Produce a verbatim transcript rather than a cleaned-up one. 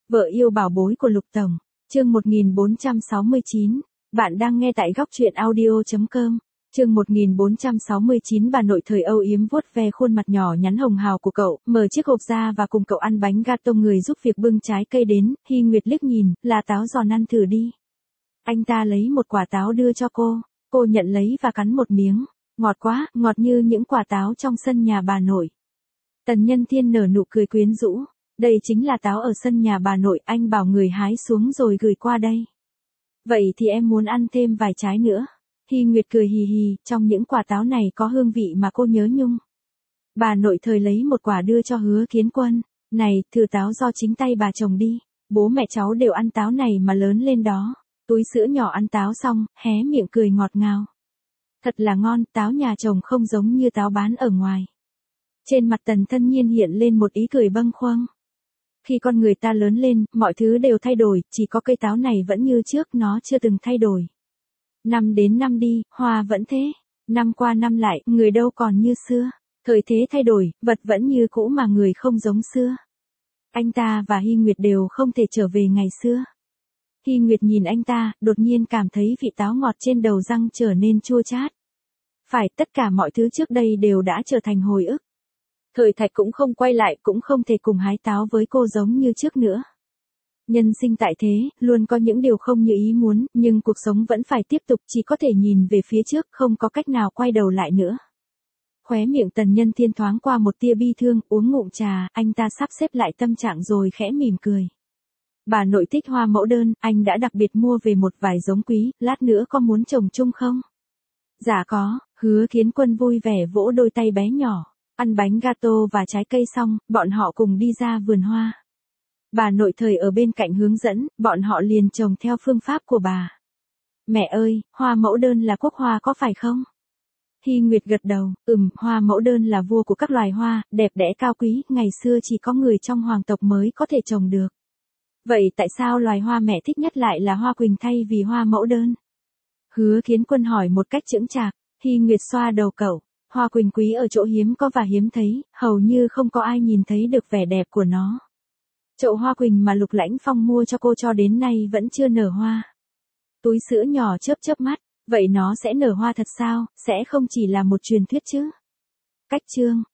Vợ yêu bảo bối của Lục Tổng, chương một nghìn bốn trăm sáu mươi chín. Bạn đang nghe tại góc truyện audio chấm com. Chương một nghìn bốn trăm sáu mươi chín. Bà nội thời âu yếm vuốt ve khuôn mặt nhỏ nhắn hồng hào của cậu, mở chiếc hộp ra và cùng cậu ăn bánh gato. Người giúp việc bưng trái cây đến, Hy Nguyệt liếc nhìn, là táo giòn, ăn thử đi. Anh ta lấy một quả táo đưa cho cô, cô nhận lấy và cắn một miếng. Ngọt quá, ngọt như những quả táo trong sân nhà bà nội. Tần Nhân Thiên nở nụ cười quyến rũ. Đây chính là táo ở sân nhà bà nội, anh bảo người hái xuống rồi gửi qua đây. Vậy thì em muốn ăn thêm vài trái nữa. Hy Nguyệt cười hì hì, trong những quả táo này có hương vị mà cô nhớ nhung. Bà nội thời lấy một quả đưa cho Hứa Kiến Quân. Này, thử táo do chính tay bà trồng đi. Bố mẹ cháu đều ăn táo này mà lớn lên đó. Túi sữa nhỏ ăn táo xong, hé miệng cười ngọt ngào. Thật là ngon, táo nhà chồng không giống như táo bán ở ngoài. Trên mặt Tần Thân Nhiên hiện lên một ý cười bâng khuâng. Khi con người ta lớn lên, mọi thứ đều thay đổi, chỉ có cây táo này vẫn như trước, nó chưa từng thay đổi. Năm đến năm đi, hoa vẫn thế. Năm qua năm lại, người đâu còn như xưa. Thời thế thay đổi, vật vẫn như cũ mà người không giống xưa. Anh ta và Hy Nguyệt đều không thể trở về ngày xưa. Hy Nguyệt nhìn anh ta, đột nhiên cảm thấy vị táo ngọt trên đầu răng trở nên chua chát. Phải, tất cả mọi thứ trước đây đều đã trở thành hồi ức. Thời Thạch cũng không quay lại, cũng không thể cùng hái táo với cô giống như trước nữa. Nhân sinh tại thế, luôn có những điều không như ý muốn, nhưng cuộc sống vẫn phải tiếp tục, chỉ có thể nhìn về phía trước, không có cách nào quay đầu lại nữa. Khóe miệng Tần Nhân Thiên thoáng qua một tia bi thương, uống ngụm trà, anh ta sắp xếp lại tâm trạng rồi khẽ mỉm cười. Bà nội thích hoa mẫu đơn, anh đã đặc biệt mua về một vài giống quý, lát nữa có muốn trồng chung không? Dạ có, Hứa Kiến Quân vui vẻ vỗ đôi tay bé nhỏ. Ăn bánh gato và trái cây xong, bọn họ cùng đi ra vườn hoa. Bà nội thời ở bên cạnh hướng dẫn, bọn họ liền trồng theo phương pháp của bà. Mẹ ơi, hoa mẫu đơn là quốc hoa có phải không? Hy Nguyệt gật đầu, ừm, hoa mẫu đơn là vua của các loài hoa, đẹp đẽ cao quý, ngày xưa chỉ có người trong hoàng tộc mới có thể trồng được. Vậy tại sao loài hoa mẹ thích nhất lại là hoa quỳnh thay vì hoa mẫu đơn? Hứa Kiến Quân hỏi một cách chững chạc. Hy Nguyệt xoa đầu cậu. Hoa quỳnh quý ở chỗ hiếm có và hiếm thấy, hầu như không có ai nhìn thấy được vẻ đẹp của nó. Chậu hoa quỳnh mà Lục Lãnh Phong mua cho cô cho đến nay vẫn chưa nở hoa. Túi sữa nhỏ chớp chớp mắt, vậy nó sẽ nở hoa thật sao, sẽ không chỉ là một truyền thuyết chứ? Cách chương